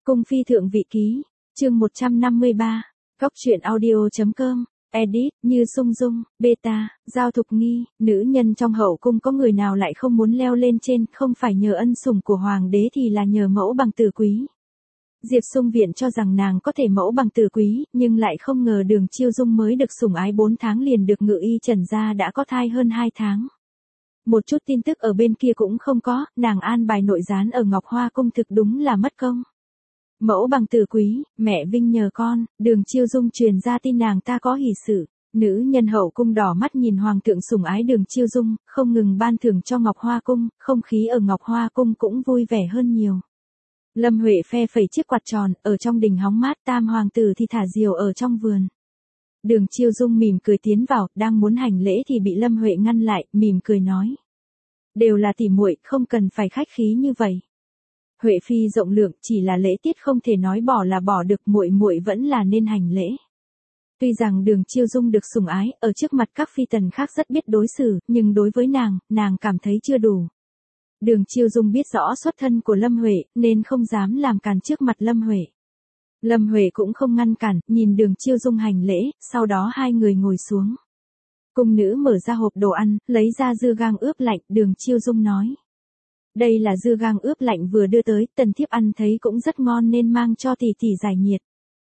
Cung phi thượng vị ký, chương 153, Cóc truyện audio.com, edit, Như Sung Dung, beta, Giao Thục Nghi, nữ nhân trong hậu cung có người nào lại không muốn leo lên trên, không phải nhờ ân sủng của hoàng đế thì là nhờ mẫu bằng tử quý. Diệp Sung Viện cho rằng nàng có thể mẫu bằng tử quý, nhưng lại không ngờ Đường Chiêu Dung mới được sủng ái 4 tháng liền được Ngự Y Trần gia đã có thai hơn 2 tháng. Một chút tin tức ở bên kia cũng không có, nàng an bài nội gián ở Ngọc Hoa cung thực đúng là mất công. Mẫu bằng tử quý, mẹ vinh nhờ con, Đường Chiêu Dung truyền ra tin nàng ta có hỷ sự. Nữ nhân hậu cung đỏ mắt nhìn hoàng thượng sủng ái Đường Chiêu Dung, không ngừng ban thưởng cho Ngọc Hoa cung, không khí ở Ngọc Hoa cung cũng vui vẻ hơn nhiều. Lâm Huệ phe phẩy chiếc quạt tròn, ở trong đình hóng mát, tam hoàng tử thì thả diều ở trong vườn. Đường Chiêu Dung mỉm cười tiến vào, đang muốn hành lễ thì bị Lâm Huệ ngăn lại, mỉm cười nói: "Đều là tỉ muội, không cần phải khách khí như vậy." Huệ phi rộng lượng, chỉ là lễ tiết không thể nói bỏ là bỏ được, muội muội vẫn là nên hành lễ. Tuy rằng Đường Chiêu Dung được sủng ái, ở trước mặt các phi tần khác rất biết đối xử, nhưng đối với nàng cảm thấy chưa đủ. Đường Chiêu Dung biết rõ xuất thân của Lâm Huệ, nên không dám làm càn trước mặt Lâm Huệ. Lâm Huệ cũng không ngăn cản, nhìn Đường Chiêu Dung hành lễ, sau đó hai người ngồi xuống. Cung nữ mở ra hộp đồ ăn, lấy ra dưa gang ướp lạnh, Đường Chiêu Dung nói: "Đây là dưa gang ướp lạnh vừa đưa tới, tần thiếp ăn thấy cũng rất ngon nên mang cho tỷ tỷ giải nhiệt."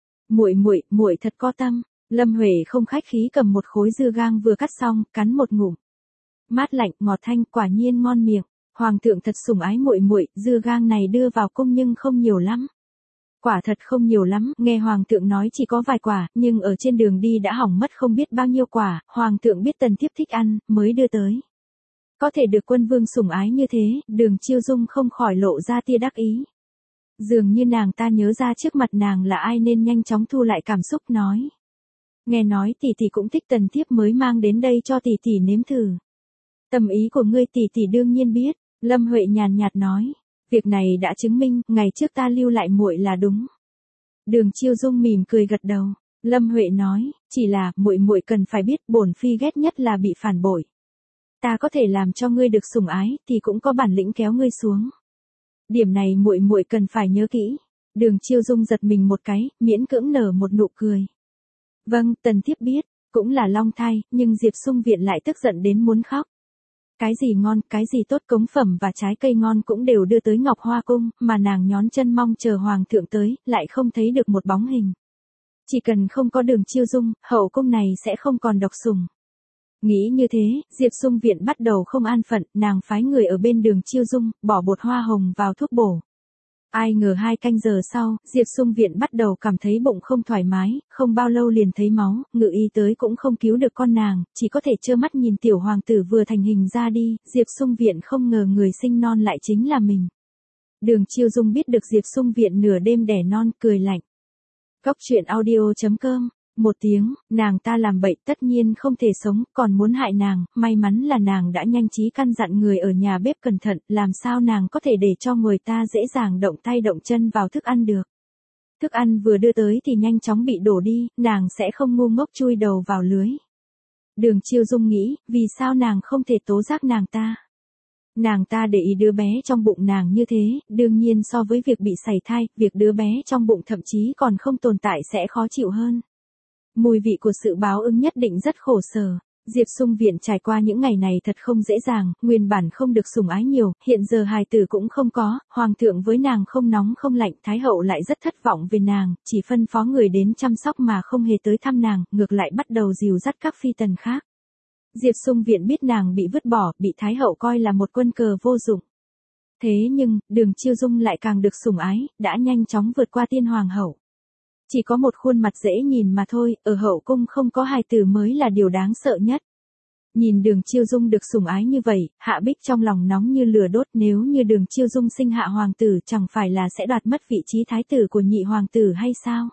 Muội thật có tâm." Lâm Huệ không khách khí cầm một khối dưa gang vừa cắt xong, cắn một ngụm. Mát lạnh, ngọt thanh, quả nhiên ngon miệng. Hoàng thượng thật sủng ái muội, dưa gang này đưa vào cung nhưng không nhiều lắm. Quả thật không nhiều lắm, nghe hoàng thượng nói chỉ có vài quả, nhưng ở trên đường đi đã hỏng mất không biết bao nhiêu quả, hoàng thượng biết tần thiếp thích ăn, mới đưa tới. Có thể được quân vương sủng ái như thế, Đường Chiêu Dung không khỏi lộ ra tia đắc ý. Dường như nàng ta nhớ ra trước mặt nàng là ai nên nhanh chóng thu lại cảm xúc nói: "Nghe nói tỷ tỷ cũng thích tần thiếp mới mang đến đây cho tỷ tỷ nếm thử." "Tâm ý của ngươi tỷ tỷ đương nhiên biết." Lâm Huệ nhàn nhạt nói: "Việc này đã chứng minh, ngày trước ta lưu lại muội là đúng." Đường Chiêu Dung mỉm cười gật đầu. Lâm Huệ nói: "Chỉ là, muội cần phải biết, bổn phi ghét nhất là bị phản bội. Ta có thể làm cho ngươi được sủng ái, thì cũng có bản lĩnh kéo ngươi xuống. Điểm này muội cần phải nhớ kỹ." Đường Chiêu Dung giật mình một cái, miễn cưỡng nở một nụ cười. "Vâng, tần thiếp biết." Cũng là long thai, nhưng Diệp Sung Viện lại tức giận đến muốn khóc. Cái gì ngon, cái gì tốt, cống phẩm và trái cây ngon cũng đều đưa tới Ngọc Hoa cung, mà nàng nhón chân mong chờ hoàng thượng tới, lại không thấy được một bóng hình. Chỉ cần không có Đường Chiêu Dung, hậu cung này sẽ không còn độc sủng. Nghĩ như thế, Diệp Sung Viện bắt đầu không an phận, nàng phái người ở bên Đường Chiêu Dung, bỏ bột hoa hồng vào thuốc bổ. Ai ngờ 2 canh giờ sau, Diệp Sung Viện bắt đầu cảm thấy bụng không thoải mái, không bao lâu liền thấy máu, Ngự Y tới cũng không cứu được con nàng, chỉ có thể trơ mắt nhìn tiểu hoàng tử vừa thành hình ra đi. Diệp Sung Viện không ngờ người sinh non lại chính là mình. Đường Chiêu Dung biết được Diệp Sung Viện nửa đêm đẻ non, cười lạnh. Cóc truyện audio.com, một tiếng, nàng ta làm bậy tất nhiên không thể sống, còn muốn hại nàng, may mắn là nàng đã nhanh trí căn dặn người ở nhà bếp cẩn thận, làm sao nàng có thể để cho người ta dễ dàng động tay động chân vào thức ăn được. Thức ăn vừa đưa tới thì nhanh chóng bị đổ đi, nàng sẽ không ngu ngốc chui đầu vào lưới. Đường Chiêu Dung nghĩ, vì sao nàng không thể tố giác nàng ta. Nàng ta để ý đứa bé trong bụng nàng như thế, đương nhiên so với việc bị sảy thai, việc đứa bé trong bụng thậm chí còn không tồn tại sẽ khó chịu hơn. Mùi vị của sự báo ứng nhất định rất khổ sở. Diệp Sung Viện trải qua những ngày này thật không dễ dàng, nguyên bản không được sủng ái nhiều, hiện giờ hài tử cũng không có, hoàng thượng với nàng không nóng không lạnh, thái hậu lại rất thất vọng về nàng, chỉ phân phó người đến chăm sóc mà không hề tới thăm nàng, ngược lại bắt đầu dìu dắt các phi tần khác. Diệp Sung Viện biết nàng bị vứt bỏ, bị thái hậu coi là một quân cờ vô dụng. Thế nhưng, Đường Chiêu Dung lại càng được sủng ái, đã nhanh chóng vượt qua tiên hoàng hậu. Chỉ có một khuôn mặt dễ nhìn mà thôi, ở hậu cung không có hài tử mới là điều đáng sợ nhất. Nhìn Đường Chiêu Dung được sủng ái như vậy, Hạ Bích trong lòng nóng như lửa đốt, nếu như Đường Chiêu Dung sinh hạ hoàng tử chẳng phải là sẽ đoạt mất vị trí thái tử của nhị hoàng tử hay sao?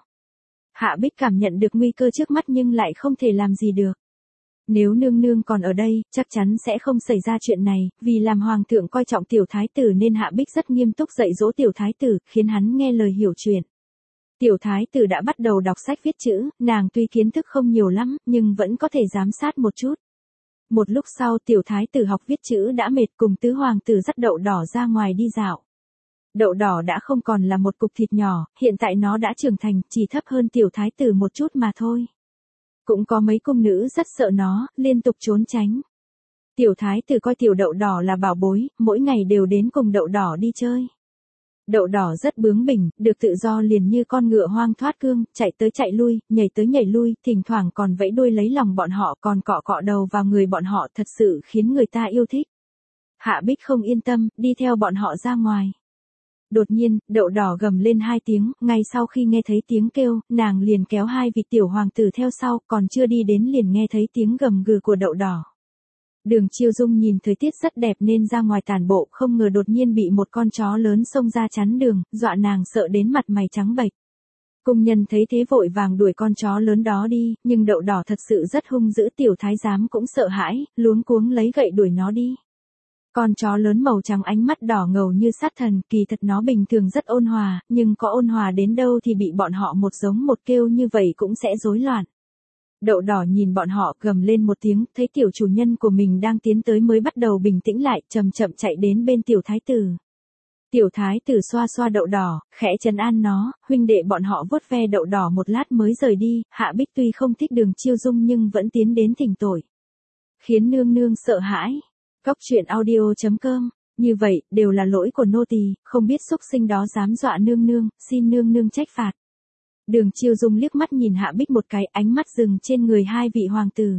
Hạ Bích cảm nhận được nguy cơ trước mắt nhưng lại không thể làm gì được. Nếu nương nương còn ở đây, chắc chắn sẽ không xảy ra chuyện này, vì làm hoàng thượng coi trọng tiểu thái tử nên Hạ Bích rất nghiêm túc dạy dỗ tiểu thái tử, khiến hắn nghe lời hiểu chuyện. Tiểu thái tử đã bắt đầu đọc sách viết chữ, nàng tuy kiến thức không nhiều lắm, nhưng vẫn có thể giám sát một chút. Một lúc sau tiểu thái tử học viết chữ đã mệt, cùng tứ hoàng tử dắt đậu đỏ ra ngoài đi dạo. Đậu đỏ đã không còn là một cục thịt nhỏ, hiện tại nó đã trưởng thành, chỉ thấp hơn tiểu thái tử một chút mà thôi. Cũng có mấy cung nữ rất sợ nó, liên tục trốn tránh. Tiểu thái tử coi tiểu đậu đỏ là bảo bối, mỗi ngày đều đến cùng đậu đỏ đi chơi. Đậu đỏ rất bướng bỉnh, được tự do liền như con ngựa hoang thoát cương, chạy tới chạy lui, nhảy tới nhảy lui, thỉnh thoảng còn vẫy đuôi lấy lòng bọn họ, còn cọ cọ đầu vào người bọn họ, thật sự khiến người ta yêu thích. Hạ Bích không yên tâm, đi theo bọn họ ra ngoài. Đột nhiên, đậu đỏ gầm lên 2 tiếng, ngay sau khi nghe thấy tiếng kêu, nàng liền kéo 2 vị tiểu hoàng tử theo sau, còn chưa đi đến liền nghe thấy tiếng gầm gừ của đậu đỏ. Đường Chiêu Dung nhìn thời tiết rất đẹp nên ra ngoài tản bộ, không ngờ đột nhiên bị một con chó lớn xông ra chắn đường, dọa nàng sợ đến mặt mày trắng bệch. Cung nhân thấy thế vội vàng đuổi con chó lớn đó đi, nhưng đậu đỏ thật sự rất hung dữ, tiểu thái giám cũng sợ hãi, luống cuống lấy gậy đuổi nó đi. Con chó lớn màu trắng ánh mắt đỏ ngầu như sát thần, kỳ thật nó bình thường rất ôn hòa, nhưng có ôn hòa đến đâu thì bị bọn họ một giống một kêu như vậy cũng sẽ rối loạn. Đậu đỏ nhìn bọn họ gầm lên một tiếng, thấy tiểu chủ nhân của mình đang tiến tới mới bắt đầu bình tĩnh lại, chậm chậm chạy đến bên tiểu thái tử. Tiểu thái tử xoa xoa đậu đỏ, khẽ trấn an nó, huynh đệ bọn họ vuốt ve đậu đỏ một lát mới rời đi, Hạ Bích tuy không thích Đường Chiêu Dung nhưng vẫn tiến đến thỉnh tội. Khiến nương nương sợ hãi. Cóc truyện audio.com, như vậy, đều là lỗi của nô tỳ, không biết xúc sinh đó dám dọa nương nương, xin nương nương trách phạt. Đường Chiêu Dung liếc mắt nhìn Hạ Bích một cái, ánh mắt dừng trên người 2 vị hoàng tử.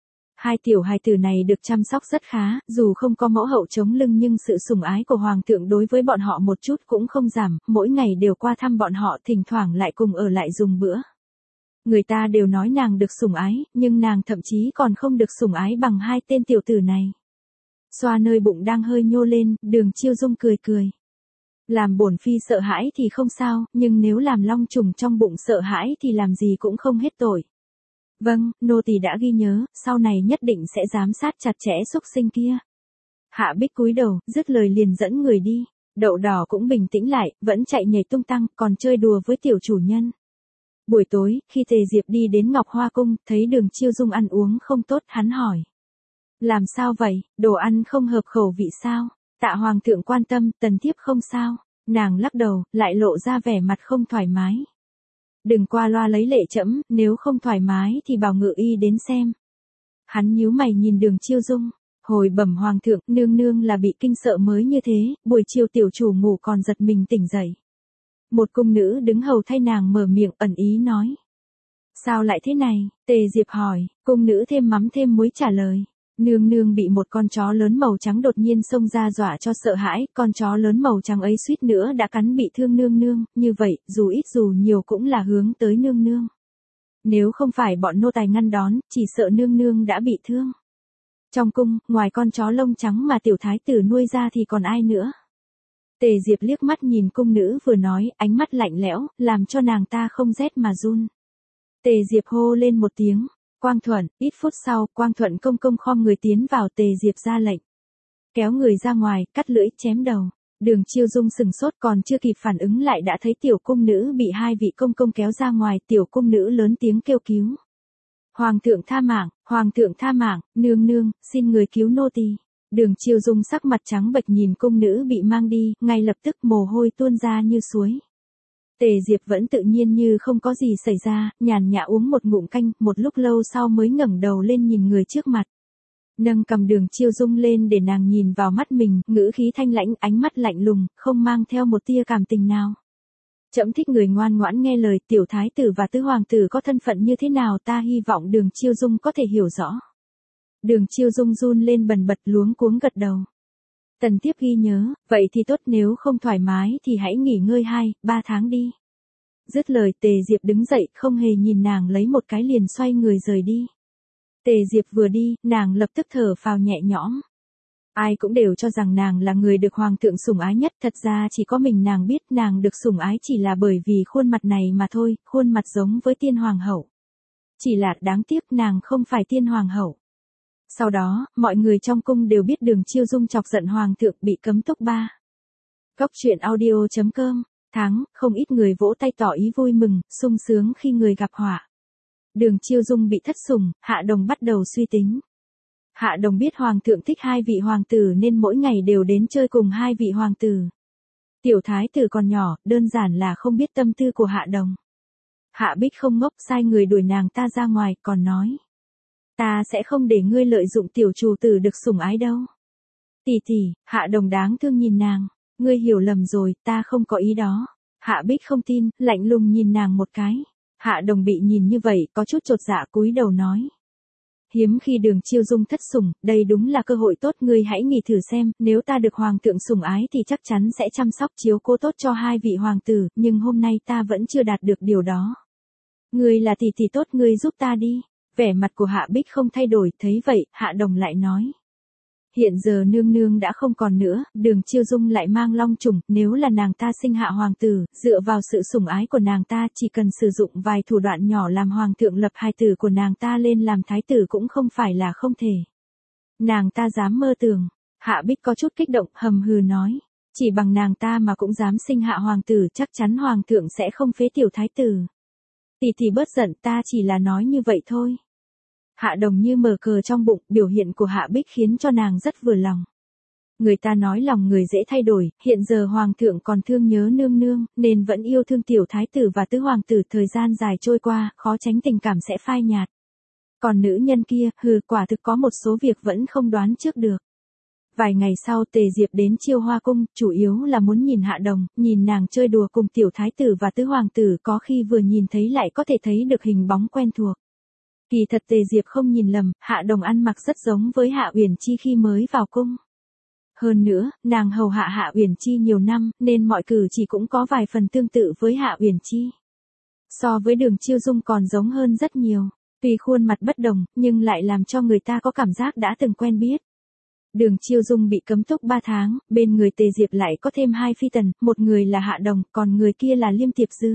2 tiểu hài tử này được chăm sóc rất khá, dù không có mẫu hậu chống lưng nhưng sự sủng ái của hoàng thượng đối với bọn họ một chút cũng không giảm, mỗi ngày đều qua thăm bọn họ, thỉnh thoảng lại cùng ở lại dùng bữa. Người ta đều nói nàng được sủng ái, nhưng nàng thậm chí còn không được sủng ái bằng 2 tên tiểu tử này. Xoa nơi bụng đang hơi nhô lên, Đường Chiêu Dung cười cười. Làm bổn phi sợ hãi thì không sao, nhưng nếu làm long trùng trong bụng sợ hãi thì làm gì cũng không hết tội. Vâng, nô tỳ đã ghi nhớ, sau này nhất định sẽ giám sát chặt chẽ xúc sinh kia. Hạ Bích cúi đầu, dứt lời liền dẫn người đi. Đậu đỏ cũng bình tĩnh lại, vẫn chạy nhảy tung tăng, còn chơi đùa với tiểu chủ nhân. Buổi tối, khi Tề Diệp đi đến Ngọc Hoa Cung, thấy Đường Chiêu Dung ăn uống không tốt, hắn hỏi. Làm sao vậy, đồ ăn không hợp khẩu vị sao? Tạ hoàng thượng quan tâm, tần thiếp không sao. Nàng lắc đầu, lại lộ ra vẻ mặt không thoải mái. Đừng qua loa lấy lệ trẫm, nếu không thoải mái thì bảo ngự y đến xem. Hắn nhíu mày nhìn Đường Chiêu Dung. Hồi bẩm hoàng thượng, nương nương là bị kinh sợ mới như thế, buổi chiều tiểu chủ ngủ còn giật mình tỉnh dậy. Một cung nữ đứng hầu thay nàng mở miệng ẩn ý nói. Sao lại thế này? Tề Diệp hỏi, cung nữ thêm mắm thêm muối trả lời. Nương nương bị một con chó lớn màu trắng đột nhiên xông ra dọa cho sợ hãi, con chó lớn màu trắng ấy suýt nữa đã cắn bị thương nương nương, như vậy, dù ít dù nhiều cũng là hướng tới nương nương. Nếu không phải bọn nô tài ngăn đón, chỉ sợ nương nương đã bị thương. Trong cung, ngoài con chó lông trắng mà tiểu thái tử nuôi ra thì còn ai nữa? Tề Diệp liếc mắt nhìn cung nữ vừa nói, ánh mắt lạnh lẽo, làm cho nàng ta không rét mà run. Tề Diệp hô lên một tiếng. Quang Thuận, ít phút sau, Quang Thuận công công khom người tiến vào, Tề Diệp ra lệnh. Kéo người ra ngoài, cắt lưỡi, chém đầu. Đường Chiêu Dung sừng sốt còn chưa kịp phản ứng lại đã thấy tiểu cung nữ bị 2 vị công công kéo ra ngoài, tiểu cung nữ lớn tiếng kêu cứu. Hoàng thượng tha mạng, nương nương, xin người cứu nô tỳ. Đường Chiêu Dung sắc mặt trắng bệch nhìn cung nữ bị mang đi, ngay lập tức mồ hôi tuôn ra như suối. Tề Diệp vẫn tự nhiên như không có gì xảy ra, nhàn nhã uống một ngụm canh, một lúc lâu sau mới ngẩng đầu lên nhìn người trước mặt. Nâng cầm Đường Chiêu Dung lên để nàng nhìn vào mắt mình, ngữ khí thanh lãnh, ánh mắt lạnh lùng, không mang theo một tia cảm tình nào. Trẫm thích người ngoan ngoãn nghe lời, tiểu thái tử và tứ hoàng tử có thân phận như thế nào ta hy vọng Đường Chiêu Dung có thể hiểu rõ. Đường Chiêu Dung run lên bần bật luống cuống gật đầu. Tần thiếp ghi nhớ, vậy thì tốt, nếu không thoải mái thì hãy nghỉ ngơi 2-3 tháng đi. Dứt lời Tề Diệp đứng dậy, không hề nhìn nàng lấy một cái liền xoay người rời đi. Tề Diệp vừa đi, nàng lập tức thở phào nhẹ nhõm. Ai cũng đều cho rằng nàng là người được hoàng thượng sủng ái nhất, thật ra chỉ có mình nàng biết nàng được sủng ái chỉ là bởi vì khuôn mặt này mà thôi, khuôn mặt giống với tiên hoàng hậu. Chỉ là đáng tiếc nàng không phải tiên hoàng hậu. Sau đó, mọi người trong cung đều biết Đường Chiêu Dung chọc giận hoàng thượng bị cấm túc 3. Cóc truyện audio.com, tháng, không ít người vỗ tay tỏ ý vui mừng, sung sướng khi người gặp họa. Đường Chiêu Dung bị thất sủng, Hạ Đồng bắt đầu suy tính. Hạ Đồng biết hoàng thượng thích 2 vị hoàng tử nên mỗi ngày đều đến chơi cùng 2 vị hoàng tử. Tiểu thái tử còn nhỏ, đơn giản là không biết tâm tư của Hạ Đồng. Hạ Bích không ngốc, sai người đuổi nàng ta ra ngoài, còn nói. Ta sẽ không để ngươi lợi dụng tiểu chủ tử được sủng ái đâu. Tỷ tỷ, Hạ Đồng đáng thương nhìn nàng. Ngươi hiểu lầm rồi, ta không có ý đó. Hạ Bích không tin, lạnh lùng nhìn nàng một cái. Hạ Đồng bị nhìn như vậy, có chút chột dạ cúi đầu nói. Hiếm khi Đường Chiêu Dung thất sủng, đây đúng là cơ hội tốt, ngươi hãy nghĩ thử xem, nếu ta được hoàng thượng sủng ái thì chắc chắn sẽ chăm sóc chiếu cố tốt cho hai vị hoàng tử, nhưng hôm nay ta vẫn chưa đạt được điều đó. Ngươi là tỷ tỷ tốt, ngươi giúp ta đi. Vẻ mặt của Hạ Bích không thay đổi, thấy vậy, Hạ Đồng lại nói. Hiện giờ nương nương đã không còn nữa, Đường Chiêu Dung lại mang long trùng, nếu là nàng ta sinh hạ hoàng tử, dựa vào sự sủng ái của nàng ta chỉ cần sử dụng vài thủ đoạn nhỏ làm hoàng thượng lập hài tử của nàng ta lên làm thái tử cũng không phải là không thể. Nàng ta dám mơ tưởng. Hạ Bích có chút kích động, hầm hừ nói. Chỉ bằng nàng ta mà cũng dám sinh hạ hoàng tử, chắc chắn hoàng thượng sẽ không phế tiểu thái tử. Tỷ tỷ bớt giận, ta chỉ là nói như vậy thôi. Hạ Đồng như mở cờ trong bụng, biểu hiện của Hạ Bích khiến cho nàng rất vừa lòng. Người ta nói lòng người dễ thay đổi, hiện giờ hoàng thượng còn thương nhớ nương nương, nên vẫn yêu thương tiểu thái tử và tứ hoàng tử, thời gian dài trôi qua, khó tránh tình cảm sẽ phai nhạt. Còn nữ nhân kia, quả thực có một số việc vẫn không đoán trước được. Vài ngày sau Tề Diệp đến Chiêu Hoa Cung, chủ yếu là muốn nhìn Hạ Đồng, nhìn nàng chơi đùa cùng tiểu thái tử và tứ hoàng tử, có khi vừa nhìn thấy lại có thể thấy được hình bóng quen thuộc. Kỳ thật Tề Diệp không nhìn lầm, Hạ Đồng ăn mặc rất giống với Hạ Uyển Chi khi mới vào cung. Hơn nữa, nàng hầu hạ Hạ Uyển Chi nhiều năm, nên mọi cử chỉ cũng có vài phần tương tự với Hạ Uyển Chi. So với Đường Chiêu Dung còn giống hơn rất nhiều. Tuy khuôn mặt bất đồng, nhưng lại làm cho người ta có cảm giác đã từng quen biết. Đường Chiêu Dung bị cấm túc 3 tháng, bên người Tề Diệp lại có thêm 2 phi tần, một người là Hạ Đồng, còn người kia là Liêm Tiệp Dư.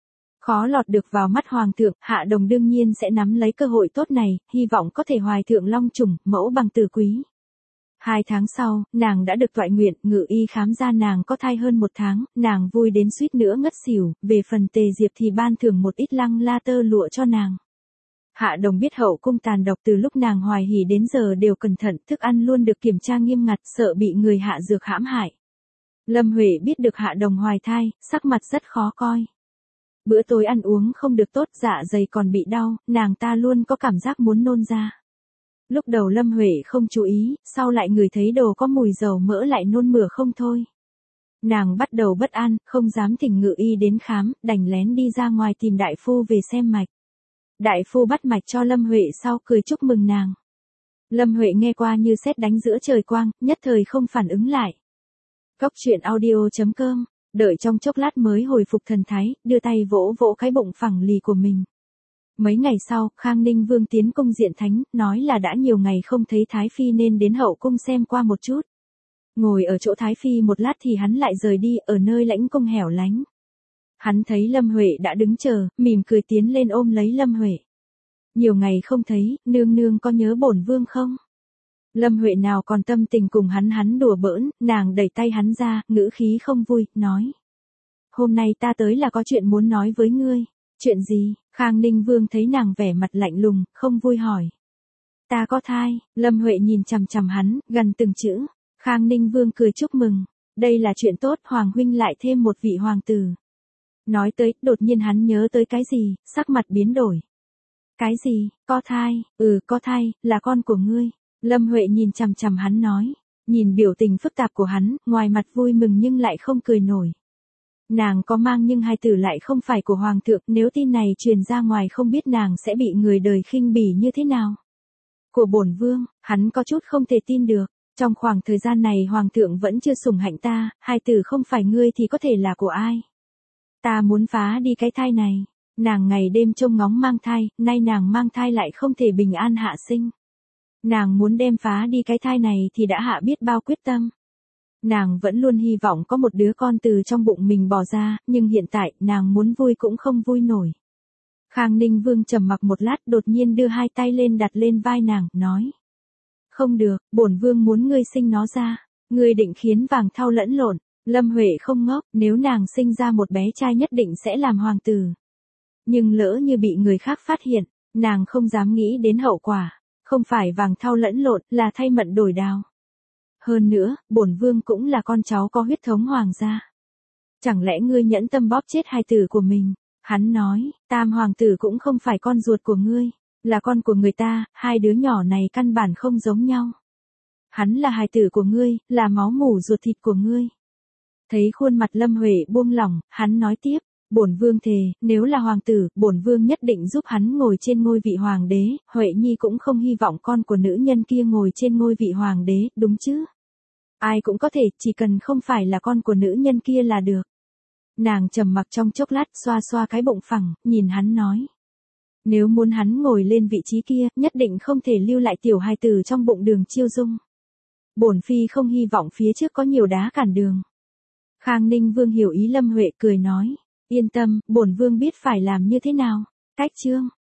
Khó lọt được vào mắt hoàng thượng, Hạ Đồng đương nhiên sẽ nắm lấy cơ hội tốt này, hy vọng có thể hoài thượng long trùng, mẫu bằng tử quý. 2 tháng sau, nàng đã được toại nguyện, ngự y khám ra nàng có thai hơn 1 tháng, nàng vui đến suýt nữa ngất xỉu, về phần Tề Diệp thì ban thưởng một ít lăng la tơ lụa cho nàng. Hạ Đồng biết hậu cung tàn độc, từ lúc nàng hoài hỉ đến giờ đều cẩn thận, thức ăn luôn được kiểm tra nghiêm ngặt, sợ bị người hạ dược hãm hại. Lâm Huệ biết được Hạ Đồng hoài thai, sắc mặt rất khó coi. Bữa tối ăn uống không được tốt, dạ dày còn bị đau, nàng ta luôn có cảm giác muốn nôn ra. Lúc đầu Lâm Huệ không chú ý, sau lại ngửi thấy đồ có mùi dầu mỡ lại nôn mửa không thôi. Nàng bắt đầu bất an, không dám thỉnh ngự y đến khám, đành lén đi ra ngoài tìm đại phu về xem mạch. Đại phu bắt mạch cho Lâm Huệ sau cười chúc mừng nàng. Lâm Huệ nghe qua như sét đánh giữa trời quang, nhất thời không phản ứng lại. Cóc truyện audio.com, đợi trong chốc lát mới hồi phục thần thái, đưa tay vỗ vỗ cái bụng phẳng lì của mình. Mấy ngày sau, Khang Ninh Vương tiến cung diện thánh, nói là đã nhiều ngày không thấy Thái Phi nên đến hậu cung xem qua một chút. Ngồi ở chỗ Thái Phi một lát thì hắn lại rời đi, ở nơi lãnh cung hẻo lánh. Hắn thấy Lâm Huệ đã đứng chờ, mỉm cười tiến lên ôm lấy Lâm Huệ. Nhiều ngày không thấy, nương nương có nhớ bổn vương không? Lâm Huệ nào còn tâm tình cùng hắn đùa bỡn, nàng đẩy tay hắn ra, ngữ khí không vui, nói. Hôm nay ta tới là có chuyện muốn nói với ngươi. Chuyện gì? Khang Ninh Vương thấy nàng vẻ mặt lạnh lùng, không vui hỏi. Ta có thai, Lâm Huệ nhìn chằm chằm hắn, gần từng chữ. Khang Ninh Vương cười chúc mừng. Đây là chuyện tốt, Hoàng huynh lại thêm một vị hoàng tử. Nói tới, đột nhiên hắn nhớ tới cái gì, sắc mặt biến đổi. Cái gì? Có thai? Có thai, là con của ngươi. Lâm Huệ nhìn chằm chằm hắn nói. Nhìn biểu tình phức tạp của hắn, ngoài mặt vui mừng nhưng lại không cười nổi. Nàng có mang nhưng hai tử lại không phải của hoàng thượng, nếu tin này truyền ra ngoài không biết nàng sẽ bị người đời khinh bỉ như thế nào. Của bổn vương, hắn có chút không thể tin được. Trong khoảng thời gian này hoàng thượng vẫn chưa sủng hạnh ta, hai tử không phải ngươi thì có thể là của ai. Ta muốn phá đi cái thai này. Nàng ngày đêm trông ngóng mang thai, nay nàng mang thai lại không thể bình an hạ sinh. Nàng muốn đem phá đi cái thai này thì đã hạ biết bao quyết tâm. Nàng vẫn luôn hy vọng có một đứa con từ trong bụng mình bò ra, nhưng hiện tại nàng muốn vui cũng không vui nổi. Khang Ninh Vương trầm mặc một lát, đột nhiên đưa hai tay lên đặt lên vai nàng, nói. Không được, bổn vương muốn ngươi sinh nó ra. Ngươi định khiến vàng thau lẫn lộn. Lâm Huệ không ngốc, nếu nàng sinh ra một bé trai nhất định sẽ làm hoàng tử. Nhưng lỡ như bị người khác phát hiện, nàng không dám nghĩ đến hậu quả. Không phải vàng thau lẫn lộn, là thay mận đổi đào. Hơn nữa, bổn vương cũng là con cháu có huyết thống hoàng gia. Chẳng lẽ ngươi nhẫn tâm bóp chết hài tử của mình? Hắn nói, Tam hoàng tử cũng không phải con ruột của ngươi, là con của người ta, hai đứa nhỏ này căn bản không giống nhau. Hắn là hài tử của ngươi, là máu mủ ruột thịt của ngươi. Thấy khuôn mặt Lâm Huệ buông lỏng, hắn nói tiếp, bổn vương thề, nếu là hoàng tử, bổn vương nhất định giúp hắn ngồi trên ngôi vị hoàng đế, Huệ Nhi cũng không hy vọng con của nữ nhân kia ngồi trên ngôi vị hoàng đế, đúng chứ? Ai cũng có thể, chỉ cần không phải là con của nữ nhân kia là được. Nàng trầm mặc trong chốc lát, xoa xoa cái bụng phẳng, nhìn hắn nói. Nếu muốn hắn ngồi lên vị trí kia, nhất định không thể lưu lại tiểu hài tử trong bụng Đường Chiêu Dung. Bổn phi không hy vọng phía trước có nhiều đá cản đường. Khang Ninh Vương hiểu ý Lâm Huệ cười nói, yên tâm, bổn vương biết phải làm như thế nào. Cách chương